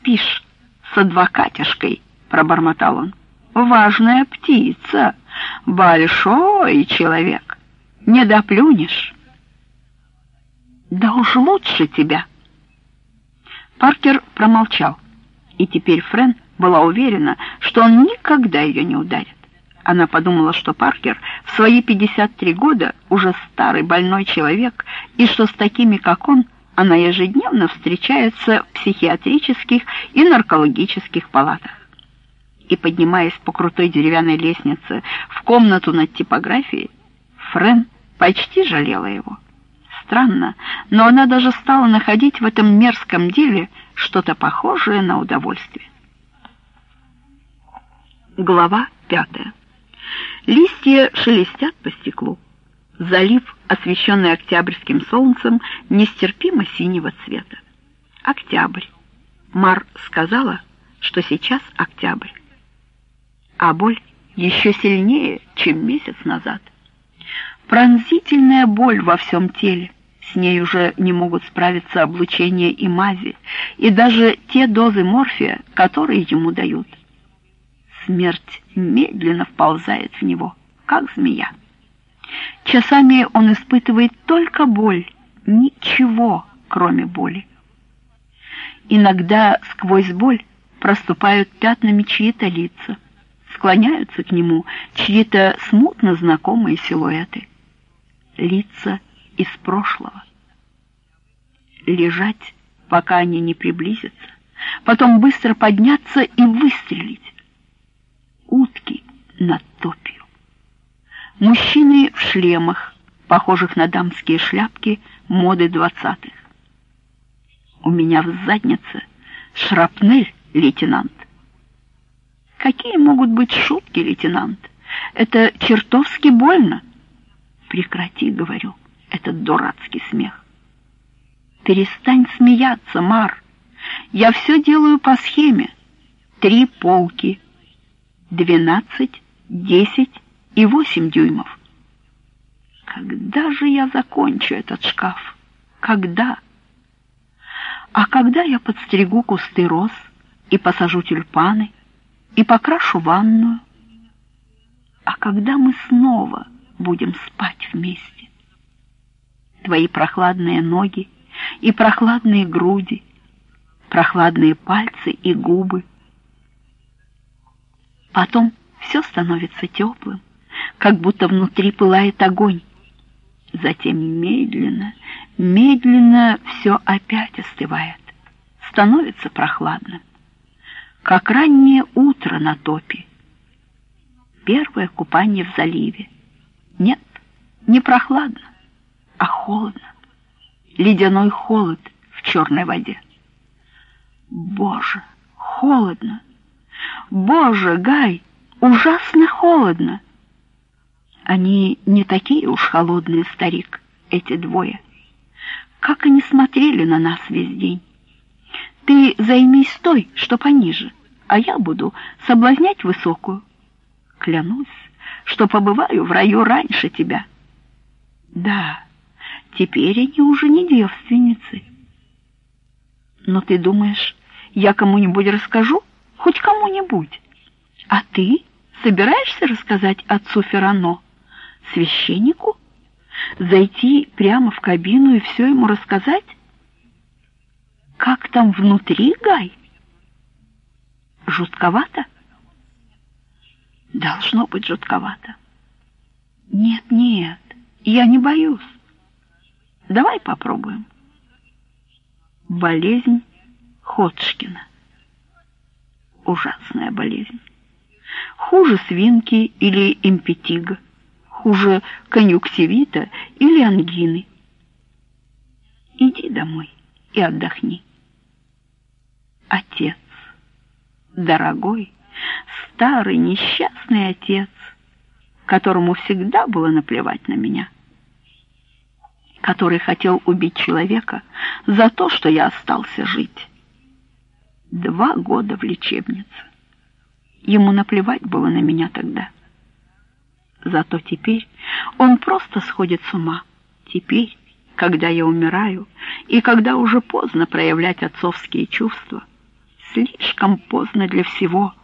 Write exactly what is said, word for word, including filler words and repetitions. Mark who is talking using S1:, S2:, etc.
S1: спишь с адвокатишкой?» — пробормотал он. «Важная птица, большой человек, не доплюнешь». «Да уж лучше тебя». Паркер промолчал, и теперь Френ была уверена, что он никогда ее не ударит. Она подумала, что Паркер в свои пятьдесят три года уже старый больной человек, и что с такими, как он, она ежедневно встречается в психиатрических и наркологических палатах. И, поднимаясь по крутой деревянной лестнице в комнату над типографией, Френ почти жалела его. Странно, но она даже стала находить в этом мерзком деле что-то похожее на удовольствие. Глава пятая. Листья шелестят по стеклу. Залив, освещенный октябрьским солнцем, нестерпимо синего цвета. Октябрь. Мар сказала, что сейчас октябрь. А боль еще сильнее, чем месяц назад. Пронзительная боль во всем теле. С ней уже не могут справиться облучение и мази, и даже те дозы морфия, которые ему дают. Смерть медленно вползает в него, как змея. Часами он испытывает только боль, ничего, кроме боли. Иногда сквозь боль проступают пятнами чьи-то лица, склоняются к нему чьи-то смутно знакомые силуэты. Лица из прошлого. Лежать, пока они не приблизятся, потом быстро подняться и выстрелить. Утки над топью. Мужчины в шлемах, похожих на дамские шляпки моды двадцатых. У меня в заднице шрапнель, лейтенант. Какие могут быть шутки, лейтенант? Это чертовски больно. Прекрати, говорю, этот дурацкий смех. Перестань смеяться, Мар. Я все делаю по схеме. Три полки. Двенадцать, десять и восемь дюймов. Когда же я закончу этот шкаф? Когда? А когда я подстригу кусты роз и посажу тюльпаны и покрашу ванную? А когда мы снова будем спать вместе? Твои прохладные ноги и прохладные груди, прохладные пальцы и губы. Потом все становится теплым, как будто внутри пылает огонь. Затем медленно, медленно все опять остывает, становится прохладным, как раннее утро на топе. Первое купание в заливе. Нет, не прохладно, а холодно. Ледяной холод в черной воде. Боже, холодно! Боже, Гай, ужасно холодно! Они не такие уж холодные, старик, эти двое. Как они смотрели на нас весь день. Ты займись той, что пониже, а я буду соблазнять высокую. Клянусь, что побываю в раю раньше тебя. Да, теперь они уже не девственницы. Но ты думаешь, я кому-нибудь расскажу? Хоть кому-нибудь. А ты собираешься рассказать отцу Феррано, священнику? Зайти прямо в кабину и все ему рассказать? Как там внутри, Гай? Жутковато? Должно быть жутковато. Нет, нет, я не боюсь. Давай попробуем. Болезнь Ходжкина. Ужасная болезнь. Хуже свинки или импетиго, хуже конъюнктивита или ангины. Иди домой и отдохни. Отец, дорогой, старый несчастный отец, которому всегда было наплевать на меня, который хотел убить человека за то, что я остался жить. Два года в лечебнице. Ему наплевать было на меня тогда. Зато теперь он просто сходит с ума. Теперь, когда я умираю, и когда уже поздно проявлять отцовские чувства, Слишком поздно для всего.